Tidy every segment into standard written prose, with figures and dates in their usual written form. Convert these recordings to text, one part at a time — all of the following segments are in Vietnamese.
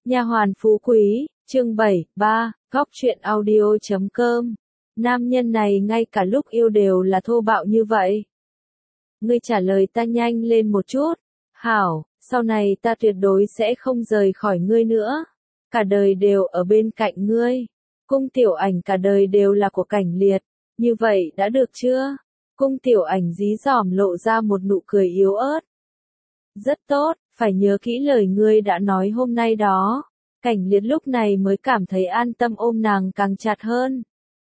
Nha hoàn phú quý, chương 73, góc truyện audio.com. Nam nhân này ngay cả lúc yêu đều là thô bạo như vậy. Ngươi trả lời ta nhanh lên một chút. Hảo, sau này ta tuyệt đối sẽ không rời khỏi ngươi nữa. Cả đời đều ở bên cạnh ngươi. Cung Tiểu Ảnh cả đời đều là của Cảnh Liệt. Như vậy đã được chưa? Cung Tiểu Ảnh dí dỏm lộ ra một nụ cười yếu ớt. Rất tốt, phải nhớ kỹ lời ngươi đã nói hôm nay đó. Cảnh Liệt lúc này mới cảm thấy an tâm ôm nàng càng chặt hơn.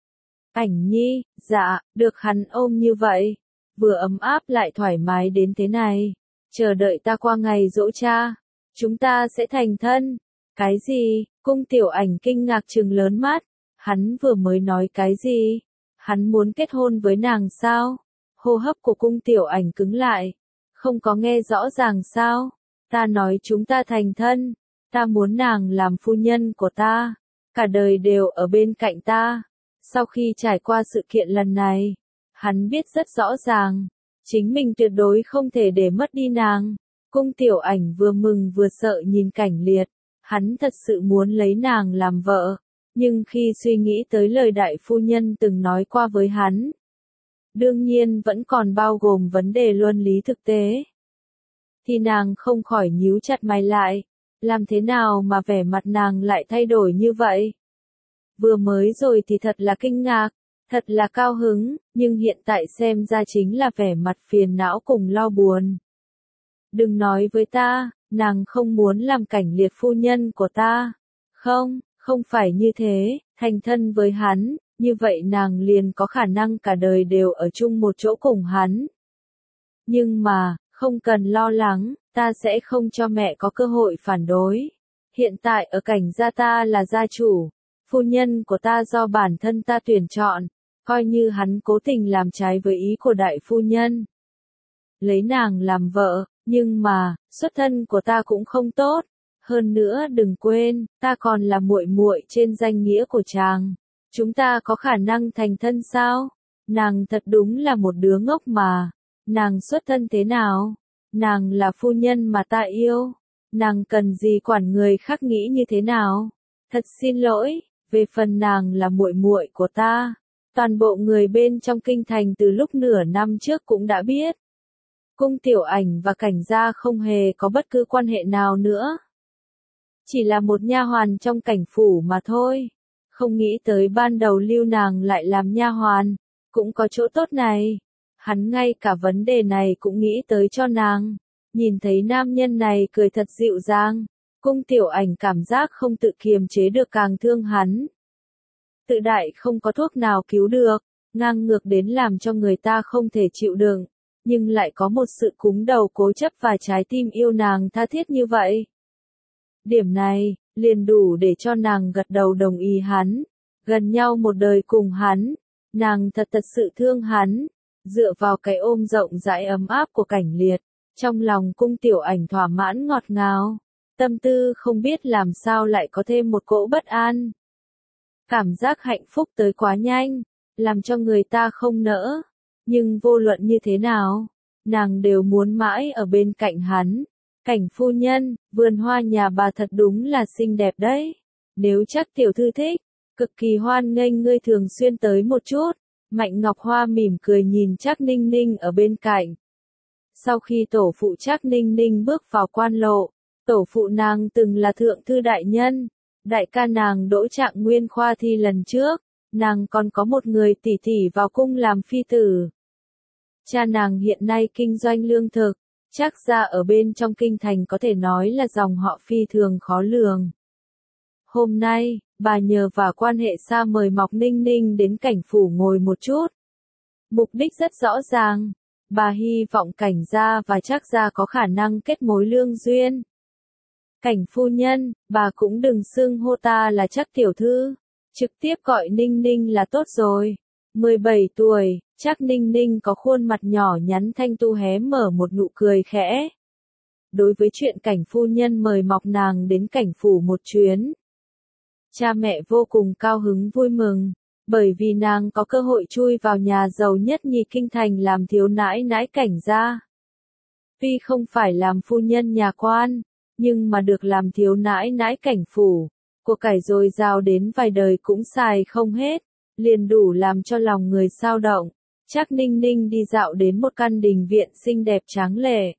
Ảnh Nhi, dạ, được hắn ôm như vậy. Vừa ấm áp lại thoải mái đến thế này. Chờ đợi ta qua ngày giỗ cha. Chúng ta sẽ thành thân. Cái gì? Cung Tiểu Ảnh kinh ngạc trừng lớn mắt. Hắn vừa mới nói cái gì? Hắn muốn kết hôn với nàng sao? Hô hấp của Cung Tiểu Ảnh cứng lại. Không có nghe rõ ràng sao? Ta nói chúng ta thành thân. Ta muốn nàng làm phu nhân của ta. Cả đời đều ở bên cạnh ta. Sau khi trải qua sự kiện lần này, hắn biết rất rõ ràng. Chính mình tuyệt đối không thể để mất đi nàng. Cung Tiểu Ảnh vừa mừng vừa sợ nhìn Cảnh Liệt. Hắn thật sự muốn lấy nàng làm vợ. Nhưng khi suy nghĩ tới lời đại phu nhân từng nói qua với hắn, đương nhiên vẫn còn bao gồm vấn đề luân lý thực tế, thì nàng không khỏi nhíu chặt mày lại. Làm thế nào mà vẻ mặt nàng lại thay đổi như vậy? Vừa mới rồi thì thật là kinh ngạc, thật là cao hứng, nhưng hiện tại xem ra chính là vẻ mặt phiền não cùng lo buồn. Đừng nói với ta, nàng không muốn làm Cảnh Liệt phu nhân của ta. Không, không phải như thế, thành thân với hắn, như vậy nàng liền có khả năng cả đời đều ở chung một chỗ cùng hắn. Nhưng mà, không cần lo lắng, ta sẽ không cho mẹ có cơ hội phản đối. Hiện tại ở Cảnh gia ta là gia chủ, phu nhân của ta do bản thân ta tuyển chọn, coi như hắn cố tình làm trái với ý của đại phu nhân. Lấy nàng làm vợ, nhưng mà, xuất thân của ta cũng không tốt. Hơn nữa đừng quên, ta còn là muội muội trên danh nghĩa của chàng. Chúng ta có khả năng thành thân sao? Nàng thật đúng là một đứa ngốc mà. Nàng xuất thân thế nào? Nàng là phu nhân mà ta yêu. Nàng cần gì quản người khác nghĩ như thế nào? Thật xin lỗi, về phần nàng là muội muội của ta. Toàn bộ người bên trong kinh thành từ lúc nửa năm trước cũng đã biết. Cung Tiểu Ảnh và Cảnh gia không hề có bất cứ quan hệ nào nữa. Chỉ là một nha hoàn trong Cảnh phủ mà thôi. Không nghĩ tới ban đầu lưu nàng lại làm nha hoàn, cũng có chỗ tốt này. Hắn ngay cả vấn đề này cũng nghĩ tới cho nàng. Nhìn thấy nam nhân này cười thật dịu dàng, Cung Tiểu Ảnh cảm giác không tự kiềm chế được càng thương hắn. Tự đại không có thuốc nào cứu được, ngang ngược đến làm cho người ta không thể chịu đựng, nhưng lại có một sự cứng đầu cố chấp và trái tim yêu nàng tha thiết như vậy. Điểm này, liền đủ để cho nàng gật đầu đồng ý hắn, gần nhau một đời cùng hắn. Nàng thật sự thương hắn, dựa vào cái ôm rộng rãi ấm áp của Cảnh Liệt, trong lòng Cung Tiểu Ảnh thỏa mãn ngọt ngào, tâm tư không biết làm sao lại có thêm một cỗ bất an. Cảm giác hạnh phúc tới quá nhanh, làm cho người ta không nỡ, nhưng vô luận như thế nào, nàng đều muốn mãi ở bên cạnh hắn. Cảnh phu nhân, vườn hoa nhà bà thật đúng là xinh đẹp đấy. Nếu chắc tiểu thư thích, cực kỳ hoan nghênh ngươi thường xuyên tới một chút. Mạnh Ngọc Hoa mỉm cười nhìn Trác Ninh Ninh ở bên cạnh. Sau khi tổ phụ Trác Ninh Ninh bước vào quan lộ, tổ phụ nàng từng là thượng thư đại nhân, đại ca nàng Đỗ Trạng Nguyên khoa thi lần trước, nàng còn có một người tỷ tỷ vào cung làm phi tử. Cha nàng hiện nay kinh doanh lương thực. Trác gia ở bên trong kinh thành có thể nói là dòng họ phi thường khó lường. Hôm nay, bà nhờ vào quan hệ xa mời Mộc Ninh Ninh đến Cảnh phủ ngồi một chút. Mục đích rất rõ ràng, bà hy vọng Cảnh gia và Trác gia có khả năng kết mối lương duyên. Cảnh phu nhân, bà cũng đừng xưng hô ta là Trác tiểu thư, trực tiếp gọi Ninh Ninh là tốt rồi. 17 tuổi, Trác Ninh Ninh có khuôn mặt nhỏ nhắn thanh tu hé mở một nụ cười khẽ. Đối với chuyện Cảnh phu nhân mời Mộc nàng đến Cảnh phủ một chuyến, cha mẹ vô cùng cao hứng vui mừng, bởi vì nàng có cơ hội chui vào nhà giàu nhất nhì kinh thành làm thiếu nãi nãi Cảnh gia. Tuy không phải làm phu nhân nhà quan, Nhưng mà được làm thiếu nãi nãi cảnh phủ, của cải dồi dào đến vài đời cũng xài không hết, liền đủ làm cho lòng người xao động. Trác Ninh Ninh đi dạo đến một căn đình viện xinh đẹp tráng lệ.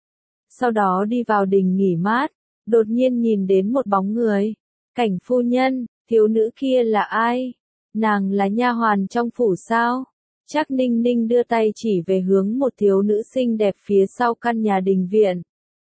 Sau đó đi vào đình nghỉ mát, đột nhiên nhìn đến một bóng người. Cảnh phu nhân, thiếu nữ kia là ai? Nàng là nha hoàn trong phủ sao? Trác Ninh Ninh đưa tay chỉ về hướng một thiếu nữ xinh đẹp phía sau căn nhà đình viện.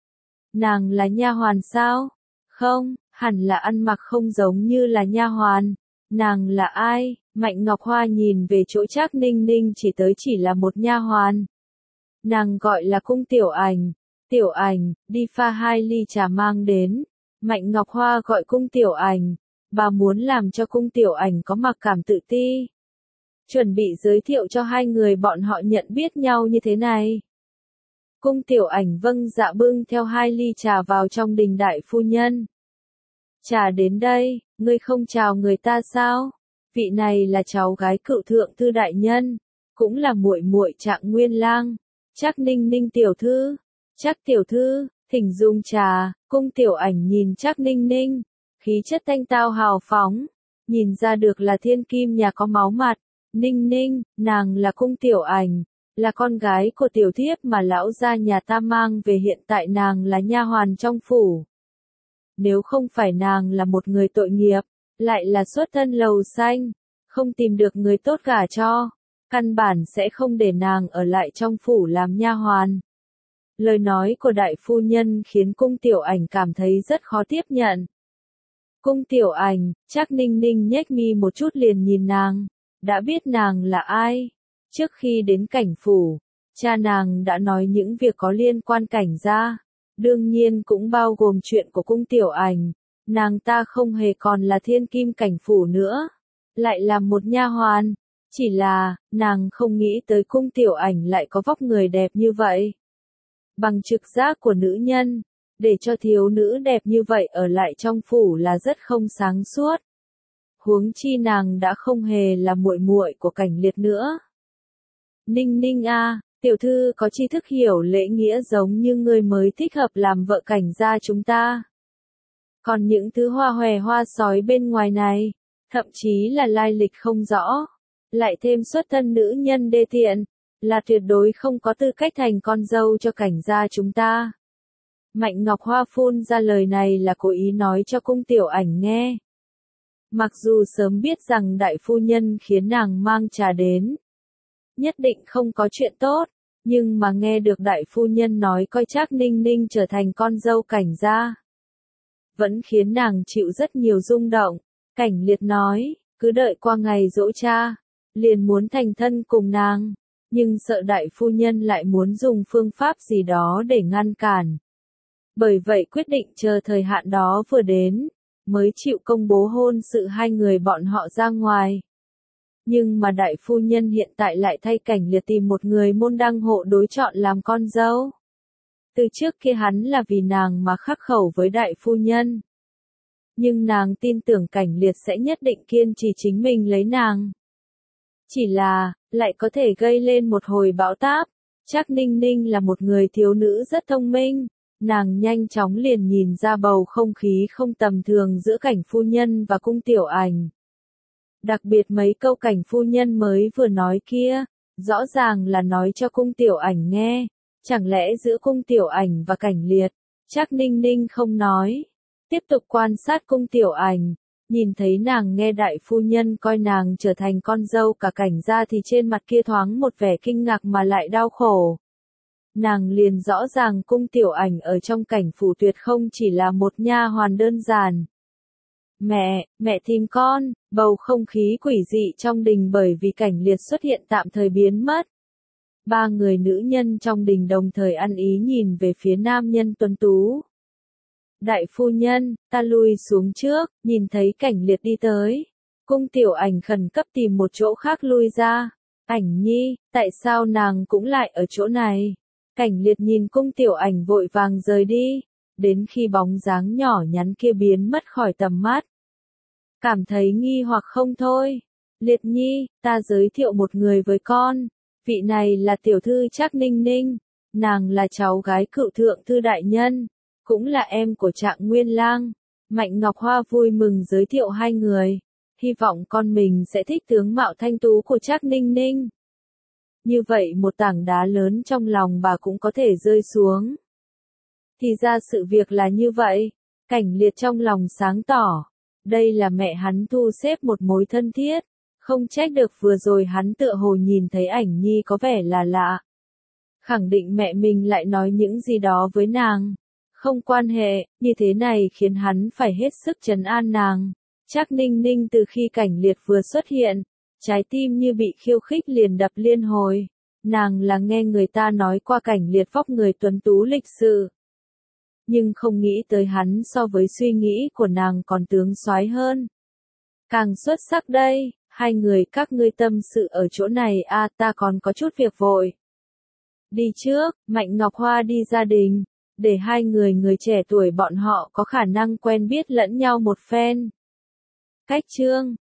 Nàng là nha hoàn sao? Không, hẳn là ăn mặc không giống như là nha hoàn. Nàng là ai? Mạnh Ngọc Hoa nhìn về chỗ Trác Ninh Ninh chỉ là một nha hoàn. Nàng gọi là Cung Tiểu Ảnh. Tiểu Ảnh, đi pha 2 ly trà mang đến. Mạnh Ngọc Hoa gọi Cung Tiểu Ảnh. Bà muốn làm cho Cung Tiểu Ảnh có mặc cảm tự ti. Chuẩn bị giới thiệu cho hai người bọn họ nhận biết nhau như thế này. Cung Tiểu Ảnh vâng dạ bưng theo 2 ly trà vào trong đình đại phu nhân. Trà đến đây, ngươi không chào người ta sao? Vị này là cháu gái cựu thượng thư đại nhân, cũng là muội muội Trạng Nguyên Lang. Trác Ninh Ninh tiểu thư. Trác tiểu thư, thỉnh dùng trà. Cung Tiểu Ảnh nhìn Trác Ninh Ninh, khí chất thanh tao hào phóng, nhìn ra được là thiên kim nhà có máu mặt. Ninh Ninh, nàng là Cung Tiểu Ảnh, là con gái của tiểu thiếp mà lão gia nhà ta mang về, hiện tại nàng là nha hoàn trong phủ. Nếu không phải nàng là một người tội nghiệp, lại là xuất thân lầu xanh, không tìm được người tốt gả cho, căn bản sẽ không để nàng ở lại trong phủ làm nha hoàn. Lời nói của đại phu nhân khiến Cung Tiểu Ảnh cảm thấy rất khó tiếp nhận. Cung Tiểu Ảnh, Trác Ninh Ninh nhếch mi một chút liền nhìn nàng, đã biết nàng là ai. Trước khi đến cảnh phủ, cha nàng đã nói những việc có liên quan cảnh gia, đương nhiên cũng bao gồm chuyện của Cung Tiểu Ảnh. Nàng ta không hề còn là thiên kim cảnh phủ nữa, lại là một nha hoàn. Chỉ là, nàng không nghĩ tới Cung Tiểu Ảnh lại có vóc người đẹp như vậy. Bằng trực giác của nữ nhân, để cho thiếu nữ đẹp như vậy ở lại trong phủ là rất không sáng suốt. Huống chi nàng đã không hề là muội muội của Cảnh Liệt nữa. Ninh Ninh a, tiểu thư có tri thức hiểu lễ nghĩa giống như ngươi mới thích hợp làm vợ Cảnh gia chúng ta. Còn những thứ hoa hòe hoa sói bên ngoài này, thậm chí là lai lịch không rõ, lại thêm xuất thân nữ nhân đê tiện, là tuyệt đối không có tư cách thành con dâu cho Cảnh gia chúng ta. Mạnh Ngọc Hoa phun ra lời này là cố ý nói cho Cung Tiểu Ảnh nghe. Mặc dù sớm biết rằng đại phu nhân khiến nàng mang trà đến, nhất định không có chuyện tốt, nhưng mà nghe được đại phu nhân nói coi Trác Ninh Ninh trở thành con dâu Cảnh gia, vẫn khiến nàng chịu rất nhiều rung động. Cảnh Liệt nói, cứ đợi qua ngày giỗ cha, liền muốn thành thân cùng nàng, nhưng sợ đại phu nhân lại muốn dùng phương pháp gì đó để ngăn cản. Bởi vậy quyết định chờ thời hạn đó vừa đến, mới chịu công bố hôn sự hai người bọn họ ra ngoài. Nhưng mà đại phu nhân hiện tại lại thay Cảnh Liệt tìm một người môn đăng hộ đối chọn làm con dâu. Từ trước kia hắn là vì nàng mà khắc khẩu với đại phu nhân. Nhưng nàng tin tưởng Cảnh Liệt sẽ nhất định kiên trì chính mình lấy nàng. Chỉ là, lại có thể gây lên một hồi bão táp. Trác Ninh Ninh là một người thiếu nữ rất thông minh. Nàng nhanh chóng liền nhìn ra bầu không khí không tầm thường giữa Cảnh phu nhân và Cung Tiểu Ảnh. Đặc biệt mấy câu Cảnh phu nhân mới vừa nói kia, rõ ràng là nói cho Cung Tiểu Ảnh nghe. Chẳng lẽ giữa Cung Tiểu Ảnh và Cảnh Liệt, Trác Ninh Ninh không nói. Tiếp tục quan sát Cung Tiểu Ảnh, nhìn thấy nàng nghe đại phu nhân coi nàng trở thành con dâu cả Cảnh gia thì trên mặt kia thoáng một vẻ kinh ngạc mà lại đau khổ. Nàng liền rõ ràng Cung Tiểu Ảnh ở trong cảnh phủ tuyệt không chỉ là một nha hoàn đơn giản. Mẹ tìm con, bầu không khí quỷ dị trong đình bởi vì Cảnh Liệt xuất hiện tạm thời biến mất. Ba người nữ nhân trong đình đồng thời ăn ý nhìn về phía nam nhân tuấn tú. Đại phu nhân, ta lui xuống trước, nhìn thấy Cảnh Liệt đi tới. Cung Tiểu Ảnh khẩn cấp tìm một chỗ khác lui ra. Ảnh nhi, tại sao nàng cũng lại ở chỗ này? Cảnh Liệt nhìn Cung Tiểu Ảnh vội vàng rời đi, đến khi bóng dáng nhỏ nhắn kia biến mất khỏi tầm mắt. Cảm thấy nghi hoặc không thôi. Liệt nhi, ta giới thiệu một người với con. Vị này là tiểu thư Trác Ninh Ninh, nàng là cháu gái cựu thượng thư đại nhân, cũng là em của Trạng Nguyên Lang. Mạnh Ngọc Hoa vui mừng giới thiệu hai người, hy vọng con mình sẽ thích tướng mạo thanh tú của Trác Ninh Ninh. Như vậy một tảng đá lớn trong lòng bà cũng có thể rơi xuống. Thì ra sự việc là như vậy, Cảnh Liệt trong lòng sáng tỏ. Đây là mẹ hắn thu xếp một mối thân thiết, không trách được vừa rồi hắn tựa hồ nhìn thấy ảnh nhi có vẻ là lạ. Khẳng định mẹ mình lại nói những gì đó với nàng. Không quan hệ, như thế này khiến hắn phải hết sức trấn an nàng. Trác Ninh Ninh từ khi Cảnh Liệt vừa xuất hiện, trái tim như bị khiêu khích liền đập liên hồi. Nàng là nghe người ta nói qua Cảnh Liệt vóc người tuấn tú lịch sự. Nhưng không nghĩ tới hắn so với suy nghĩ của nàng còn tướng soái hơn. Càng xuất sắc đây, hai người các ngươi tâm sự ở chỗ này ta còn có chút việc vội. Đi trước, Mạnh Ngọc Hoa đi gia đình, để hai người trẻ tuổi bọn họ có khả năng quen biết lẫn nhau một phen. Cách chương